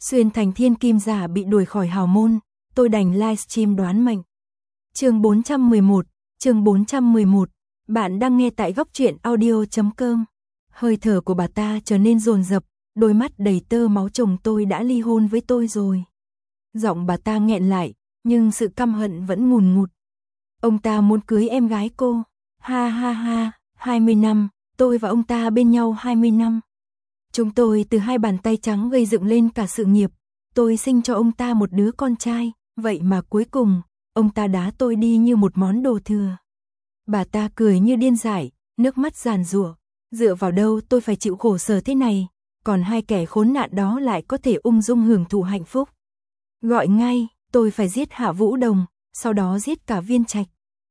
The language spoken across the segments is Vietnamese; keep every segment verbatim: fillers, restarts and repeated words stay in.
Xuyên thành thiên kim giả bị đuổi khỏi hào môn, tôi đành livestream đoán mệnh. Chương bốn trăm mười một, chương bốn trăm mười một, bạn đang nghe tại góc truyện audio chấm com. Hơi thở của bà ta trở nên dồn dập, đôi mắt đầy tơ máu. Chồng tôi đã ly hôn với tôi rồi. Giọng bà ta nghẹn lại, nhưng sự căm hận vẫn ngùn ngụt. Ông ta muốn cưới em gái cô. Ha ha ha, hai mươi năm, tôi và ông ta bên nhau hai mươi năm. Chúng tôi từ hai bàn tay trắng gây dựng lên cả sự nghiệp. Tôi sinh cho ông ta một đứa con trai, vậy mà cuối cùng, ông ta đá tôi đi như một món đồ thừa. Bà ta cười như điên dại, nước mắt giàn giụa. Dựa vào đâu tôi phải chịu khổ sở thế này, còn hai kẻ khốn nạn đó lại có thể ung dung hưởng thụ hạnh phúc. Gọi ngay, tôi phải giết Hạ Vũ Đồng, sau đó giết cả Viên Trạch.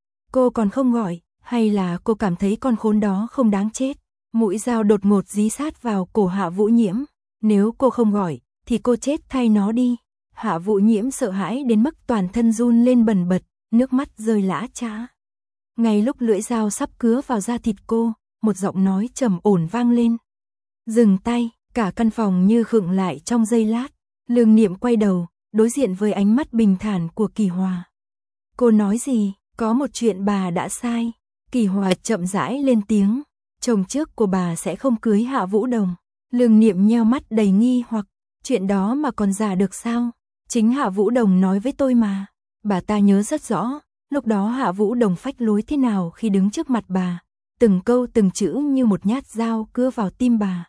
Cô còn không gọi, hay là cô cảm thấy con khốn đó không đáng chết? Mũi dao đột ngột dí sát vào cổ Hạ Vũ Nhiễm. Nếu cô không gọi, thì cô chết thay nó đi. Hạ Vũ Nhiễm sợ hãi đến mức toàn thân run lên bần bật, nước mắt rơi lã chã. Ngay lúc lưỡi dao sắp cứa vào da thịt cô, một giọng nói trầm ổn vang lên. Dừng tay, cả căn phòng như khựng lại trong giây lát. Lương Niệm quay đầu, đối diện với ánh mắt bình thản của Kỳ Hòa. Cô nói gì? Có một chuyện bà đã sai. Kỳ Hòa chậm rãi lên tiếng. Chồng trước của bà sẽ không cưới Hạ Vũ Đồng. Lương Niệm nheo mắt đầy nghi hoặc. Chuyện đó mà còn giả được sao? Chính Hạ Vũ Đồng nói với tôi mà. Bà ta nhớ rất rõ, lúc đó Hạ Vũ Đồng phách lối thế nào khi đứng trước mặt bà. Từng câu từng chữ như một nhát dao cứa vào tim bà.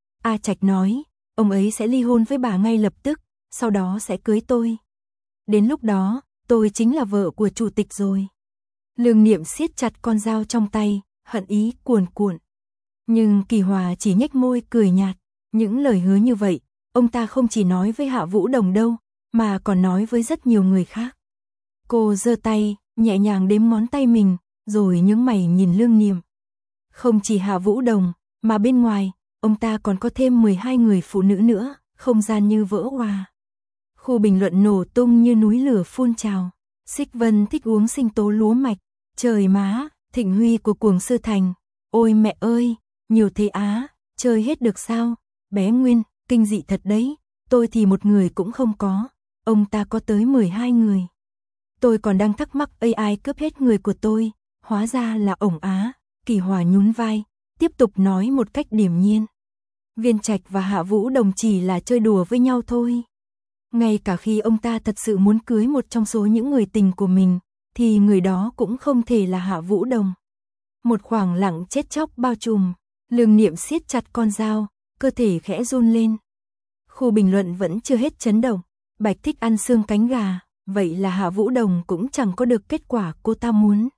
A Trạch nói, ông ấy sẽ ly hôn với bà ngay lập tức, sau đó sẽ cưới tôi. Đến lúc đó, tôi chính là vợ của chủ tịch rồi. Lương Niệm siết chặt con dao trong tay, hận ý cuồn cuộn. Nhưng Kỳ Hòa chỉ nhếch môi cười nhạt. Những lời hứa như vậy, ông ta không chỉ nói với Hạ Vũ Đồng đâu, mà còn nói với rất nhiều người khác. Cô giơ tay, nhẹ nhàng đếm ngón tay mình, rồi nhướng mày nhìn Lương Niệm. Không chỉ Hạ Vũ Đồng, mà bên ngoài, ông ta còn có thêm mười hai người phụ nữ nữa, không gian như vỡ òa. Khu bình luận nổ tung như núi lửa phun trào. Xích Vân thích uống sinh tố lúa mạch. Trời má, Thịnh Huy của Cuồng Sư Thành. Ôi mẹ ơi, nhiều thế á, chơi hết được sao? Bé Nguyên, kinh dị thật đấy, tôi thì một người cũng không có, ông ta có tới mười hai người. Tôi còn đang thắc mắc a i cướp hết người của tôi, hóa ra là ổng á. Kỳ Hòa nhún vai, tiếp tục nói một cách điềm nhiên. Viên Trạch và Hạ Vũ Đồng chỉ là chơi đùa với nhau thôi. Ngay cả khi ông ta thật sự muốn cưới một trong số những người tình của mình, thì người đó cũng không thể là Hạ Vũ Đồng. Một khoảng lặng chết chóc bao trùm. Lương Niệm siết chặt con dao, cơ thể khẽ run lên. Khu bình luận vẫn chưa hết chấn động. Bạch thích ăn xương cánh gà, vậy là Hạ Vũ Đồng cũng chẳng có được kết quả cô ta muốn.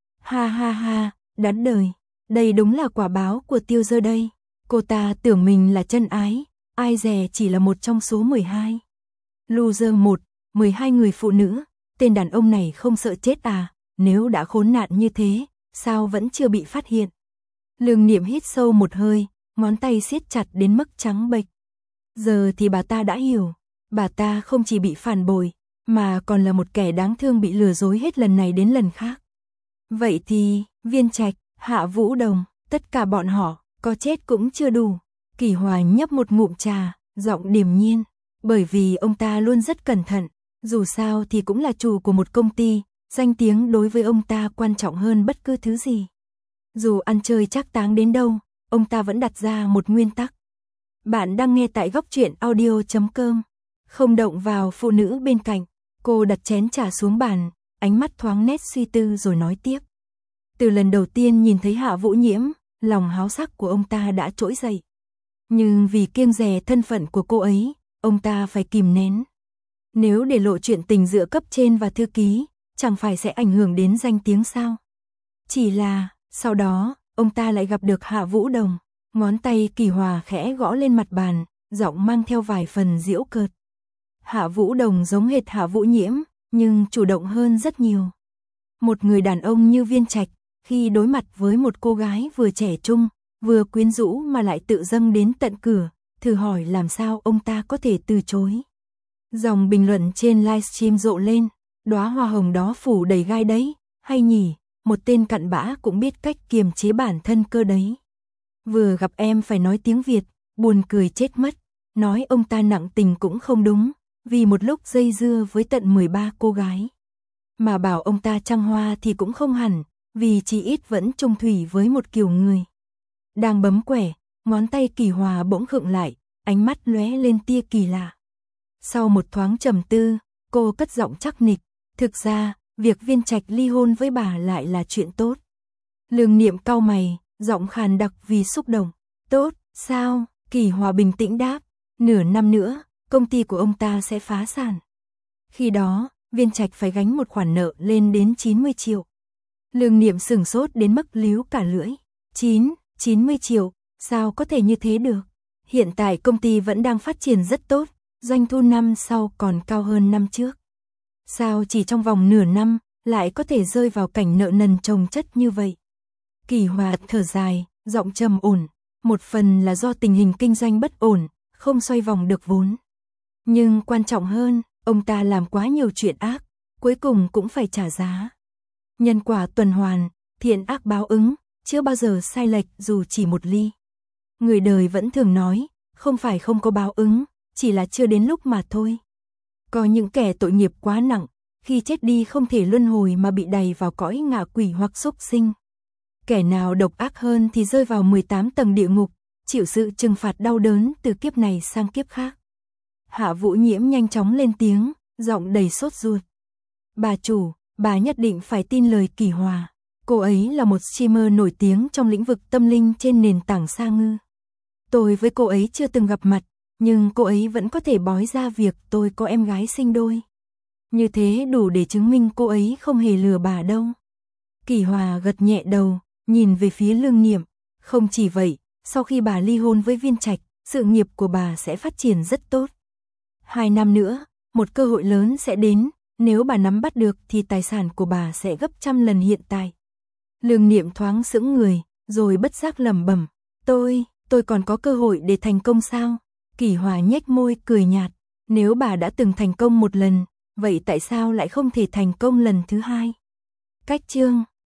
Ha ha ha, đáng đời, đây đúng là quả báo của Tiêu Dơ đây. Cô ta tưởng mình là chân ái, ai dè chỉ là một trong số mười hai. Loser một, mười hai người phụ nữ, tên đàn ông này không sợ chết à? Nếu đã khốn nạn như thế, sao vẫn chưa bị phát hiện? Lương Niệm hít sâu một hơi, ngón tay siết chặt đến mức trắng bệch. Giờ thì bà ta đã hiểu, bà ta không chỉ bị phản bội, mà còn là một kẻ đáng thương bị lừa dối hết lần này đến lần khác. Vậy thì, Viên Trạch, Hạ Vũ Đồng, tất cả bọn họ, có chết cũng chưa đủ. Kỳ Hòa nhấp một ngụm trà, giọng điềm nhiên, bởi vì ông ta luôn rất cẩn thận, dù sao thì cũng là chủ của một công ty, danh tiếng đối với ông ta quan trọng hơn bất cứ thứ gì. Dù ăn chơi trác táng đến đâu, ông ta vẫn đặt ra một nguyên tắc. Bạn đang nghe tại góc truyện audio chấm com. Không động vào phụ nữ bên cạnh. Cô đặt chén trà xuống bàn, ánh mắt thoáng nét suy tư rồi nói tiếp. Từ lần đầu tiên nhìn thấy Hạ Vũ Nhiễm, lòng háo sắc của ông ta đã trỗi dậy. Nhưng vì kiêng dè thân phận của cô ấy, ông ta phải kìm nén. Nếu để lộ chuyện tình giữa cấp trên và thư ký, chẳng phải sẽ ảnh hưởng đến danh tiếng sao? Chỉ là, sau đó, ông ta lại gặp được Hạ Vũ Đồng. Ngón tay Kỳ Hòa khẽ gõ lên mặt bàn, giọng mang theo vài phần giễu cợt. Hạ Vũ Đồng giống hệt Hạ Vũ Nhiễm, nhưng chủ động hơn rất nhiều. Một người đàn ông như Viên Trạch, khi đối mặt với một cô gái vừa trẻ trung, vừa quyến rũ mà lại tự dâng đến tận cửa, thử hỏi làm sao ông ta có thể từ chối. Dòng bình luận trên livestream rộ lên, đóa hoa hồng đó phủ đầy gai đấy, hay nhỉ, một tên cặn bã cũng biết cách kiềm chế bản thân cơ đấy. Vừa gặp em phải nói tiếng Việt, buồn cười chết mất. nói ông ta nặng tình cũng không đúng, vì một lúc dây dưa với tận mười ba cô gái. Mà bảo ông ta trăng hoa thì cũng không hẳn, vì chỉ ít vẫn chung thủy với một kiểu người. Đang bấm quẻ, ngón tay Kỳ Hòa bỗng khựng lại, ánh mắt lóe lên tia kỳ lạ. Sau một thoáng trầm tư, cô cất giọng chắc nịch, thực ra, việc Viên Trạch ly hôn với bà lại là chuyện tốt. Lương Niệm cau mày, giọng khàn đặc vì xúc động. Tốt, sao? Kỳ Hòa bình tĩnh đáp, nửa năm nữa, công ty của ông ta sẽ phá sản. Khi đó, Viên Trạch phải gánh một khoản nợ lên đến chín mươi triệu. Lương Niệm sửng sốt đến mức líu cả lưỡi. chín, chín mươi triệu, sao có thể như thế được? Hiện tại công ty vẫn đang phát triển rất tốt, doanh thu năm sau còn cao hơn năm trước. Sao chỉ trong vòng nửa năm, lại có thể rơi vào cảnh nợ nần chồng chất như vậy? Kỳ Hòa thở dài, giọng trầm ổn, một phần là do tình hình kinh doanh bất ổn, không xoay vòng được vốn. Nhưng quan trọng hơn, ông ta làm quá nhiều chuyện ác, cuối cùng cũng phải trả giá. Nhân quả tuần hoàn, thiện ác báo ứng, chưa bao giờ sai lệch dù chỉ một ly. Người đời vẫn thường nói, không phải không có báo ứng, chỉ là chưa đến lúc mà thôi. Có những kẻ tội nghiệp quá nặng, khi chết đi không thể luân hồi mà bị đày vào cõi ngạ quỷ hoặc súc sinh. Kẻ nào độc ác hơn thì rơi vào mười tám tầng địa ngục, chịu sự trừng phạt đau đớn từ kiếp này sang kiếp khác. Hạ Vũ Nhiễm nhanh chóng lên tiếng, giọng đầy sốt ruột. Bà chủ, bà nhất định phải tin lời Kỳ Hòa. Cô ấy là một streamer nổi tiếng trong lĩnh vực tâm linh trên nền tảng Sa Ngư. Tôi với cô ấy chưa từng gặp mặt, nhưng cô ấy vẫn có thể bói ra việc tôi có em gái sinh đôi. Như thế đủ để chứng minh cô ấy không hề lừa bà đâu. Kỳ Hòa gật nhẹ đầu, nhìn về phía Lương Niệm. Không chỉ vậy, sau khi bà ly hôn với Viên Trạch, sự nghiệp của bà sẽ phát triển rất tốt. Hai năm nữa, một cơ hội lớn sẽ đến, nếu bà nắm bắt được thì tài sản của bà sẽ gấp trăm lần hiện tại. Lương Niệm thoáng sững người, rồi bất giác lẩm bẩm, tôi, tôi còn có cơ hội để thành công sao? Kỳ Hòa nhếch môi cười nhạt, nếu bà đã từng thành công một lần, vậy tại sao lại không thể thành công lần thứ hai? Cách chương